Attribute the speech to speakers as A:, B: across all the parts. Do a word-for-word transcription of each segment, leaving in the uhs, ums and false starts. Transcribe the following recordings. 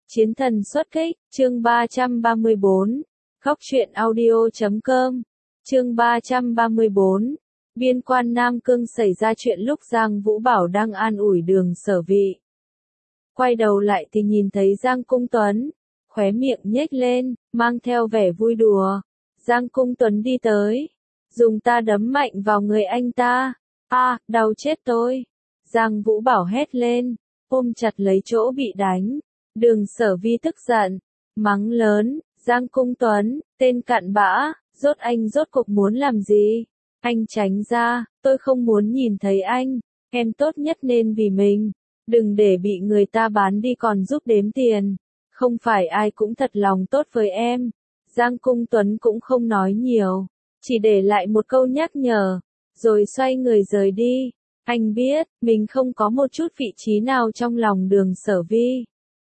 A: Chiến thần xuất kích, chương ba trăm ba mươi bốn. Khóc truyện audio chấm com. Chương ba trăm ba mươi bốn. Biên quan Nam Cương xảy ra chuyện lúc Giang Vũ Bảo đang an ủi Đường Sở Vi. Quay đầu lại thì nhìn thấy Giang Cung Tuấn, khóe miệng nhếch lên, mang theo vẻ vui đùa. Giang Cung Tuấn đi tới, dùng ta đấm mạnh vào người anh ta. A, à, đau chết tôi. Giang Vũ Bảo hét lên, ôm chặt lấy chỗ bị đánh. Đường Sở Vi tức giận, mắng lớn, Giang Cung Tuấn, tên cặn bã, rốt anh rốt cuộc muốn làm gì? Anh tránh ra, tôi không muốn nhìn thấy anh, em tốt nhất nên vì mình, đừng để bị người ta bán đi còn giúp đếm tiền, không phải ai cũng thật lòng tốt với em. Giang Cung Tuấn cũng không nói nhiều, chỉ để lại một câu nhắc nhở, rồi xoay người rời đi. Anh biết, mình không có một chút vị trí nào trong lòng Đường Sở Vi,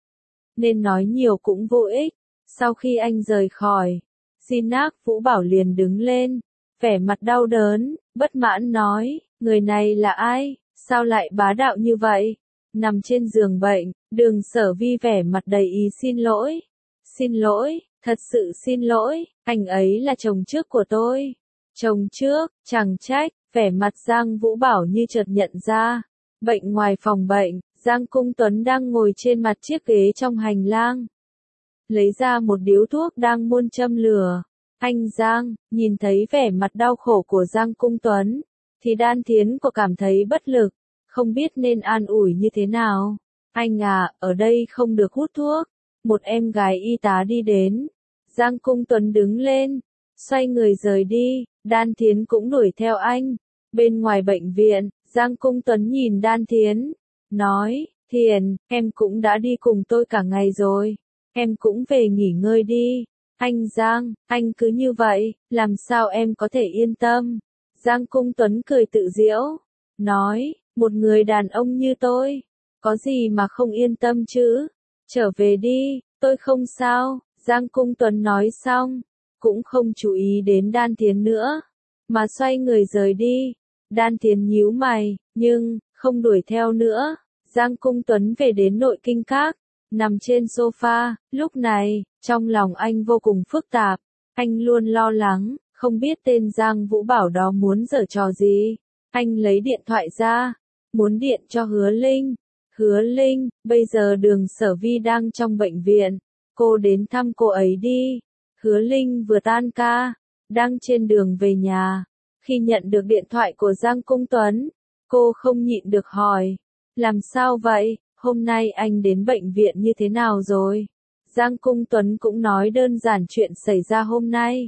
A: nên nói nhiều cũng vô ích. Sau khi anh rời khỏi, Jinak Vũ Bảo liền đứng lên, vẻ mặt đau đớn, bất mãn nói, người này là ai, sao lại bá đạo như vậy? Nằm trên giường bệnh, Đường Sở Vi vẻ mặt đầy ý xin lỗi. Xin lỗi, thật sự xin lỗi, anh ấy là chồng trước của tôi. Chồng trước, chẳng trách, vẻ mặt Giang Vũ Bảo như chợt nhận ra. Bệnh ngoài phòng bệnh, Giang Cung Tuấn đang ngồi trên mặt chiếc ghế trong hành lang, lấy ra một điếu thuốc đang muôn châm lửa. Anh Giang, nhìn thấy vẻ mặt đau khổ của Giang Cung Tuấn, thì Đan Thiến của cảm thấy bất lực, không biết nên an ủi như thế nào. Anh à, ở đây không được hút thuốc. Một em gái y tá đi đến. Giang Cung Tuấn đứng lên, xoay người rời đi, Đan Thiến cũng đuổi theo anh. Bên ngoài bệnh viện, Giang Cung Tuấn nhìn Đan Thiến, nói, Thiền, em cũng đã đi cùng tôi cả ngày rồi, em cũng về nghỉ ngơi đi. Anh Giang, anh cứ như vậy, làm sao em có thể yên tâm? Giang Cung Tuấn cười tự giễu, nói, một người đàn ông như tôi, có gì mà không yên tâm chứ? Trở về đi, tôi không sao. Giang Cung Tuấn nói xong, cũng không chú ý đến Đan Thiến nữa, mà xoay người rời đi. Đan Thiến nhíu mày, nhưng không đuổi theo nữa. Giang Cung Tuấn về đến nội kinh các, nằm trên sofa, lúc này, trong lòng anh vô cùng phức tạp, anh luôn lo lắng, không biết tên Giang Vũ Bảo đó muốn giở trò gì. Anh lấy điện thoại ra, muốn điện cho Hứa Linh. Hứa Linh, bây giờ Đường Sở Vi đang trong bệnh viện, cô đến thăm cô ấy đi. Hứa Linh vừa tan ca, đang trên đường về nhà, khi nhận được điện thoại của Giang Cung Tuấn, cô không nhịn được hỏi, làm sao vậy, hôm nay anh đến bệnh viện như thế nào rồi? Giang Cung Tuấn cũng nói đơn giản chuyện xảy ra hôm nay.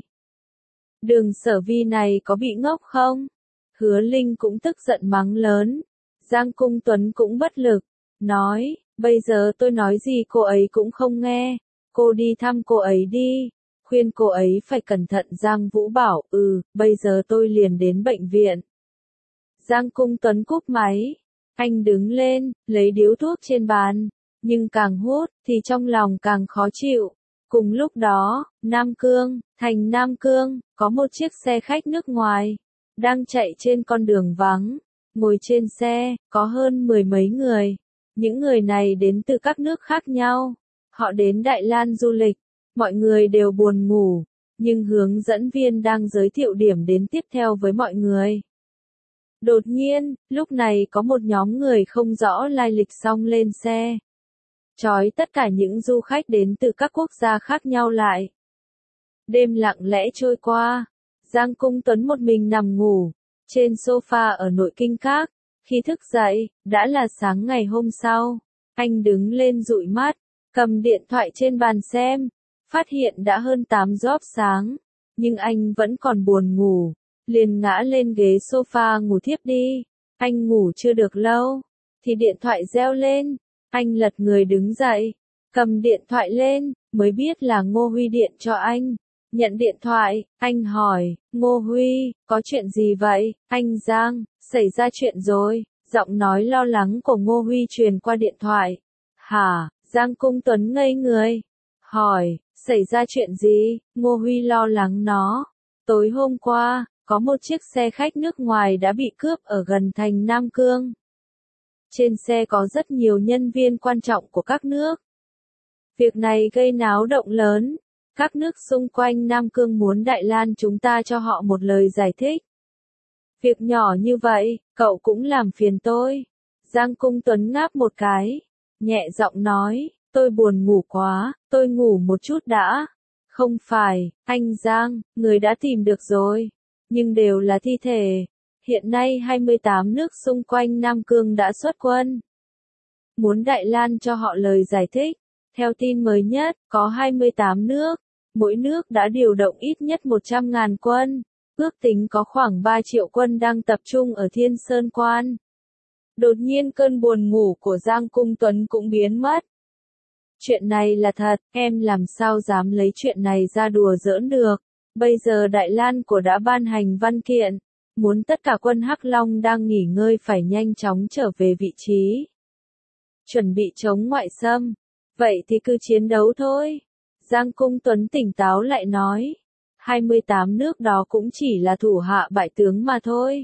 A: Đường Sở Vi này có bị ngốc không? Hứa Linh cũng tức giận mắng lớn. Giang Cung Tuấn cũng bất lực, nói, bây giờ tôi nói gì cô ấy cũng không nghe, cô đi thăm cô ấy đi, khuyên cô ấy phải cẩn thận. Giang Vũ Bảo, ừ, bây giờ tôi liền đến bệnh viện. Giang Cung Tuấn cúp máy, anh đứng lên, lấy điếu thuốc trên bàn, nhưng càng hút, thì trong lòng càng khó chịu. Cùng lúc đó, Nam Cương, thành Nam Cương, có một chiếc xe khách nước ngoài, đang chạy trên con đường vắng. Ngồi trên xe, có hơn mười mấy người. Những người này đến từ các nước khác nhau. Họ đến Đại Lan du lịch. Mọi người đều buồn ngủ, nhưng hướng dẫn viên đang giới thiệu điểm đến tiếp theo với mọi người. Đột nhiên, lúc này có một nhóm người không rõ lai lịch xông lên xe, trói tất cả những du khách đến từ các quốc gia khác nhau lại. Đêm lặng lẽ trôi qua, Giang Cung Tuấn một mình nằm ngủ trên sofa ở nội kinh các. Khi thức dậy, đã là sáng ngày hôm sau. Anh đứng lên dụi mắt, cầm điện thoại trên bàn xem, phát hiện đã hơn tám giờ sáng, nhưng anh vẫn còn buồn ngủ, liền ngã lên ghế sofa ngủ thiếp đi. Anh ngủ chưa được lâu, thì điện thoại reo lên. Anh lật người đứng dậy, cầm điện thoại lên, mới biết là Ngô Huy điện cho anh. Nhận điện thoại, anh hỏi, Ngô Huy, có chuyện gì vậy? Anh Giang, xảy ra chuyện rồi. Giọng nói lo lắng của Ngô Huy truyền qua điện thoại. Hả? Giang Cung Tuấn ngây người, hỏi, xảy ra chuyện gì? Ngô Huy lo lắng nó. Tối hôm qua, có một chiếc xe khách nước ngoài đã bị cướp ở gần thành Nam Cương. Trên xe có rất nhiều nhân viên quan trọng của các nước. Việc này gây náo động lớn. Các nước xung quanh Nam Cương muốn Đại Lan chúng ta cho họ một lời giải thích. Việc nhỏ như vậy, cậu cũng làm phiền tôi. Giang Cung Tuấn ngáp một cái, nhẹ giọng nói, tôi buồn ngủ quá, tôi ngủ một chút đã. Không phải, anh Giang, người đã tìm được rồi. Nhưng đều là thi thể. Hiện nay hai mươi tám nước xung quanh Nam Cương đã xuất quân. Muốn Đại Lan cho họ lời giải thích. Theo tin mới nhất, có hai mươi tám nước. Mỗi nước đã điều động ít nhất một trăm ngàn quân. Ước tính có khoảng ba triệu quân đang tập trung ở Thiên Sơn Quan. Đột nhiên cơn buồn ngủ của Giang Cung Tuấn cũng biến mất. Chuyện này là thật, em làm sao dám lấy chuyện này ra đùa giỡn được. Bây giờ Đại Lan của đã ban hành văn kiện, muốn tất cả quân Hắc Long đang nghỉ ngơi phải nhanh chóng trở về vị trí. Chuẩn bị chống ngoại xâm. Vậy thì cứ chiến đấu thôi. Giang Cung Tuấn tỉnh táo lại nói. hai mươi tám nước đó cũng chỉ là thủ hạ bại tướng mà thôi.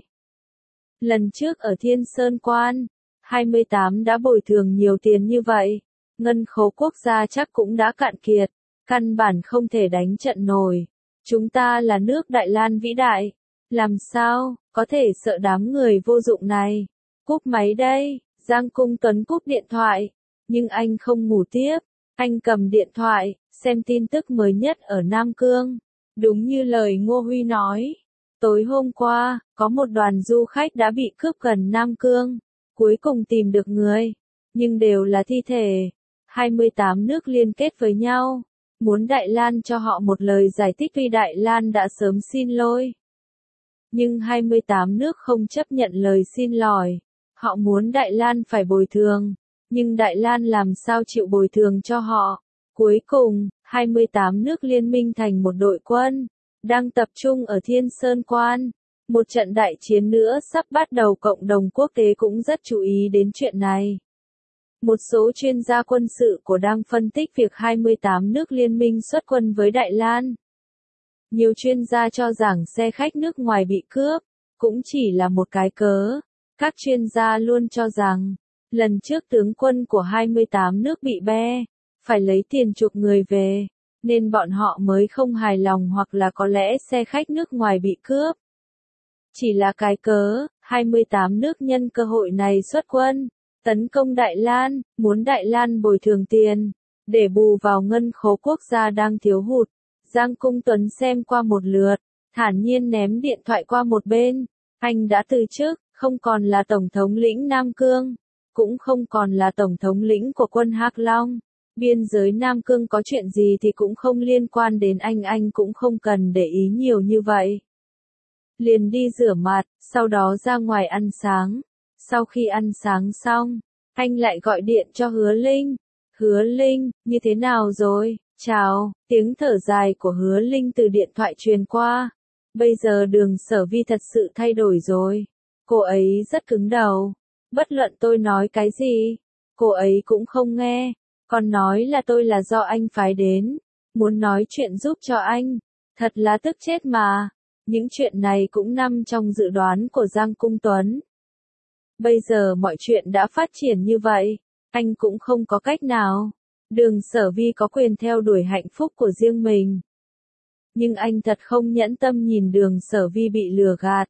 A: Lần trước ở Thiên Sơn Quan, hai mươi tám đã bồi thường nhiều tiền như vậy. Ngân khố quốc gia chắc cũng đã cạn kiệt. Căn bản không thể đánh trận nổi. Chúng ta là nước Đại Lan vĩ đại. Làm sao, có thể sợ đám người vô dụng này. Cúp máy đây, Giang Cung Tuấn cúp điện thoại. Nhưng anh không ngủ tiếp. Anh cầm điện thoại, xem tin tức mới nhất ở Nam Cương. Đúng như lời Ngô Huy nói. Tối hôm qua, có một đoàn du khách đã bị cướp gần Nam Cương. Cuối cùng tìm được người. Nhưng đều là thi thể. hai mươi tám nước liên kết với nhau. Muốn Đại Lan cho họ một lời giải thích tuy Đại Lan đã sớm xin lỗi. Nhưng hai mươi tám nước không chấp nhận lời xin lỗi. Họ muốn Đại Lan phải bồi thường. Nhưng Đại Lan làm sao chịu bồi thường cho họ. Cuối cùng, hai mươi tám nước liên minh thành một đội quân. Đang tập trung ở Thiên Sơn Quan. Một trận đại chiến nữa sắp bắt đầu, cộng đồng quốc tế cũng rất chú ý đến chuyện này. Một số chuyên gia quân sự của đang phân tích việc hai mươi tám nước liên minh xuất quân với Đại Lan. Nhiều chuyên gia cho rằng xe khách nước ngoài bị cướp, cũng chỉ là một cái cớ. Các chuyên gia luôn cho rằng, lần trước tướng quân của hai mươi tám nước bị bê, phải lấy tiền chuộc người về, nên bọn họ mới không hài lòng, hoặc là có lẽ xe khách nước ngoài bị cướp. Chỉ là cái cớ, hai mươi tám nước nhân cơ hội này xuất quân, tấn công Đại Lan, muốn Đại Lan bồi thường tiền, để bù vào ngân khố quốc gia đang thiếu hụt. Giang Cung Tuấn xem qua một lượt, thản nhiên ném điện thoại qua một bên. Anh đã từ chức, không còn là tổng thống lĩnh Nam Cương, cũng không còn là tổng thống lĩnh của quân Hắc Long. Biên giới Nam Cương có chuyện gì thì cũng không liên quan đến anh, anh cũng không cần để ý nhiều như vậy. Liền đi rửa mặt, sau đó ra ngoài ăn sáng. Sau khi ăn sáng xong, anh lại gọi điện cho Hứa Linh. Hứa Linh, như thế nào rồi? Chào, tiếng thở dài của Hứa Linh từ điện thoại truyền qua. Bây giờ Đường Sở Vi thật sự thay đổi rồi. Cô ấy rất cứng đầu. Bất luận tôi nói cái gì, cô ấy cũng không nghe. Còn nói là tôi là do anh phái đến, muốn nói chuyện giúp cho anh. Thật là tức chết mà. Những chuyện này cũng nằm trong dự đoán của Giang Cung Tuấn. Bây giờ mọi chuyện đã phát triển như vậy, anh cũng không có cách nào. Đường Sở Vi có quyền theo đuổi hạnh phúc của riêng mình. Nhưng anh thật không nhẫn tâm nhìn Đường Sở Vi bị lừa gạt.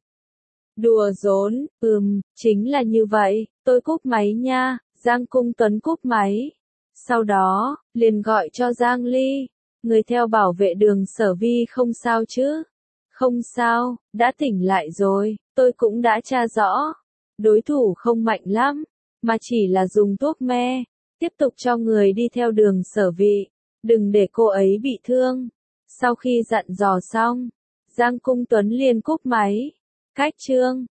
A: Đùa giỡn, ừm, chính là như vậy, tôi cúp máy nha. Giang Cung Tuấn cúp máy. Sau đó, liền gọi cho Giang Ly. Người theo bảo vệ Đường Sở Vi không sao chứ? Không sao, đã tỉnh lại rồi, tôi cũng đã tra rõ. Đối thủ không mạnh lắm, mà chỉ là dùng thuốc me. Tiếp tục cho người đi theo Đường Sở Vi, đừng để cô ấy bị thương. Sau khi dặn dò xong, Giang Cung Tuấn liền cúp máy. Cách chương